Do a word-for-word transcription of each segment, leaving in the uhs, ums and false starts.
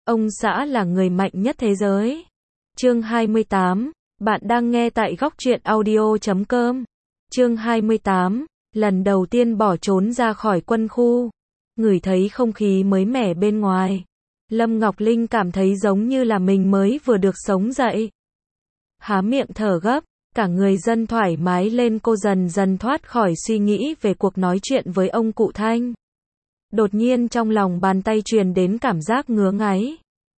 Ông xã là người mạnh nhất thế giới. Chương hai mươi tám, bạn đang nghe tại góc truyện audio chấm com. Chương hai mươi tám, lần đầu tiên bỏ trốn ra khỏi quân khu. Ngửi thấy không khí mới mẻ bên ngoài. Lâm Ngọc Linh cảm thấy giống như là mình mới vừa được sống dậy. Há miệng thở gấp, cả người dân thoải mái lên, cô dần dần thoát khỏi suy nghĩ về cuộc nói chuyện với ông cụ Thanh. Đột nhiên trong lòng bàn tay truyền đến cảm giác ngứa ngáy.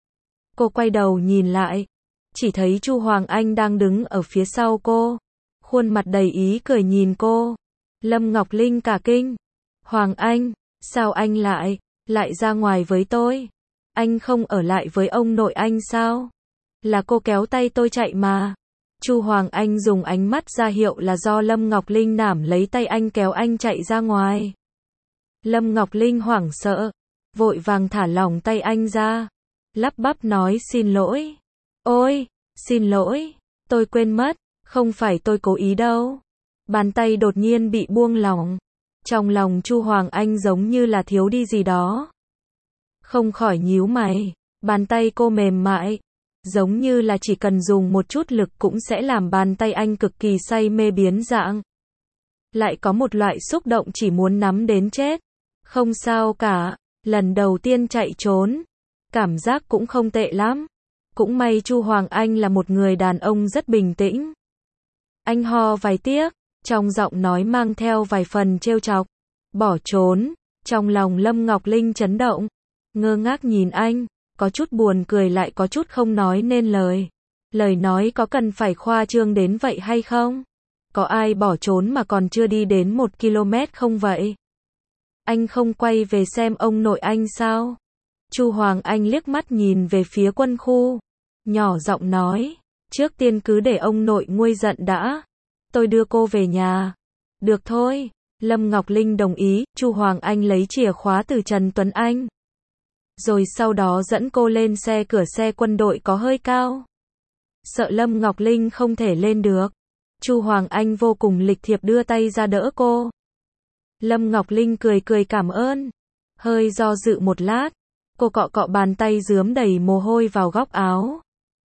Cô quay đầu nhìn lại, chỉ thấy Chu Hoàng Anh đang đứng ở phía sau cô, khuôn mặt đầy ý cười nhìn cô. Lâm Ngọc Linh cả kinh. Hoàng Anh, sao anh lại, lại ra ngoài với tôi? Anh không ở lại với ông nội anh sao? Là cô kéo tay tôi chạy mà. Chu Hoàng Anh dùng ánh mắt ra hiệu là do Lâm Ngọc Linh nắm lấy tay anh kéo anh chạy ra ngoài. Lâm Ngọc Linh hoảng sợ, vội vàng thả lỏng tay anh ra, lắp bắp nói xin lỗi. Ôi, xin lỗi, tôi quên mất, không phải tôi cố ý đâu. Bàn tay đột nhiên bị buông lỏng. Trong lòng Chu Hoàng Anh giống như là thiếu đi gì đó. Không khỏi nhíu mày, bàn tay cô mềm mại, giống như là chỉ cần dùng một chút lực cũng sẽ làm bàn tay anh cực kỳ say mê biến dạng. Lại có một loại xúc động chỉ muốn nắm đến chết. Không sao cả, lần đầu tiên chạy trốn, cảm giác cũng không tệ lắm. Cũng may Chu Hoàng Anh là một người đàn ông rất bình tĩnh. Anh ho vài tiếc, trong giọng nói mang theo vài phần trêu chọc. Bỏ trốn, trong lòng Lâm Ngọc Linh chấn động, ngơ ngác nhìn anh, có chút buồn cười lại có chút không nói nên lời. Lời nói có cần phải khoa trương đến vậy hay không? Có ai bỏ trốn mà còn chưa đi đến một ki lô mét không vậy? Anh không quay về xem ông nội anh sao? Chu Hoàng Anh liếc mắt nhìn về phía quân khu, nhỏ giọng nói, trước tiên cứ để ông nội nguôi giận đã. Tôi đưa cô về nhà. Được thôi. Lâm Ngọc Linh đồng ý. Chu Hoàng Anh lấy chìa khóa từ Trần Tuấn Anh, rồi sau đó dẫn cô lên xe. Cửa xe quân đội có hơi cao, sợ Lâm Ngọc Linh không thể lên được. Chu Hoàng Anh vô cùng lịch thiệp đưa tay ra đỡ cô. Lâm Ngọc Linh cười cười cảm ơn. Hơi do dự một lát, cô cọ cọ bàn tay rướm đầy mồ hôi vào góc áo,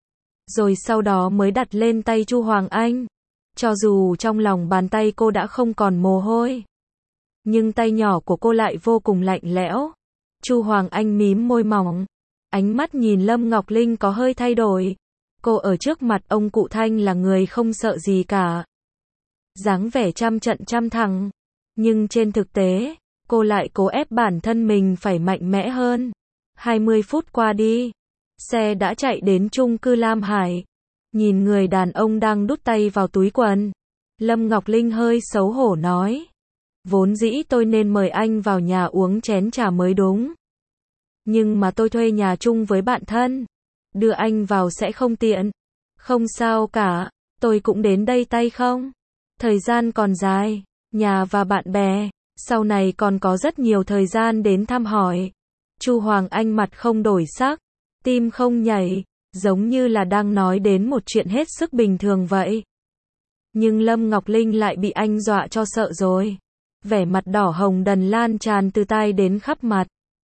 rồi sau đó mới đặt lên tay Chu Hoàng Anh. Cho dù trong lòng bàn tay cô đã không còn mồ hôi, nhưng tay nhỏ của cô lại vô cùng lạnh lẽo. Chu Hoàng Anh mím môi mỏng, ánh mắt nhìn Lâm Ngọc Linh có hơi thay đổi. Cô ở trước mặt ông cụ Thanh là người không sợ gì cả, dáng vẻ trăm trận trăm thắng, nhưng trên thực tế, cô lại cố ép bản thân mình phải mạnh mẽ hơn. hai mươi phút qua đi, xe đã chạy đến chung cư Lam Hải. Nhìn người đàn ông đang đút tay vào túi quần, Lâm Ngọc Linh hơi xấu hổ nói, vốn dĩ tôi nên mời anh vào nhà uống chén trà mới đúng. Nhưng mà tôi thuê nhà chung với bạn thân, đưa anh vào sẽ không tiện. Không sao cả, tôi cũng đến đây tay không. Thời gian còn dài, nhà và bạn bè, sau này còn có rất nhiều thời gian đến thăm hỏi. Chu Hoàng Anh mặt không đổi sắc, tim không nhảy, giống như là đang nói đến một chuyện hết sức bình thường vậy. Nhưng Lâm Ngọc Linh lại bị anh dọa cho sợ rồi. Vẻ mặt đỏ hồng đần lan tràn từ tai đến khắp mặt.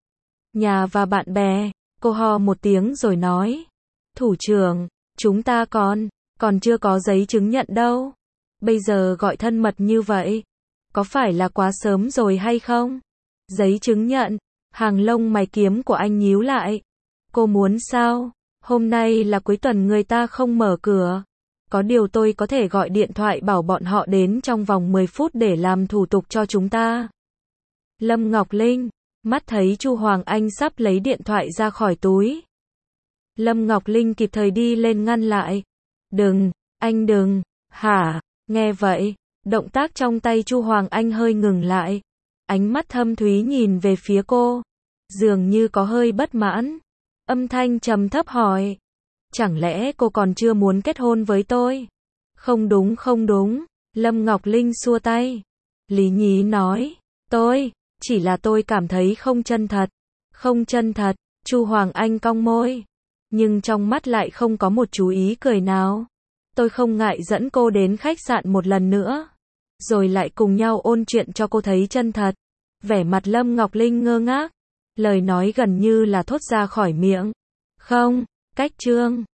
Nhà và bạn bè, cô ho một tiếng rồi nói, thủ trưởng, chúng ta còn, còn chưa có giấy chứng nhận đâu. Bây giờ gọi thân mật như vậy, có phải là quá sớm rồi hay không? Giấy chứng nhận, hàng lông mày kiếm của anh nhíu lại. Cô muốn sao? Hôm nay là cuối tuần người ta không mở cửa. Có điều tôi có thể gọi điện thoại bảo bọn họ đến trong vòng mười phút để làm thủ tục cho chúng ta. Lâm Ngọc Linh, mắt thấy Chu Hoàng Anh sắp lấy điện thoại ra khỏi túi. Lâm Ngọc Linh kịp thời đi lên ngăn lại. Đừng, anh đừng, hả? Nghe vậy, động tác trong tay Chu Hoàng Anh hơi ngừng lại. Ánh mắt thâm thúy nhìn về phía cô, dường như có hơi bất mãn. Âm thanh trầm thấp hỏi, chẳng lẽ cô còn chưa muốn kết hôn với tôi? Không đúng không đúng, Lâm Ngọc Linh xua tay. Lý nhí nói, tôi, chỉ là tôi cảm thấy không chân thật. Không chân thật, Chu Hoàng Anh cong môi, nhưng trong mắt lại không có một chú ý cười nào. Tôi không ngại dẫn cô đến khách sạn một lần nữa, rồi lại cùng nhau ôn chuyện cho cô thấy chân thật. Vẻ mặt Lâm Ngọc Linh ngơ ngác, lời nói gần như là thốt ra khỏi miệng. Không, cách chương.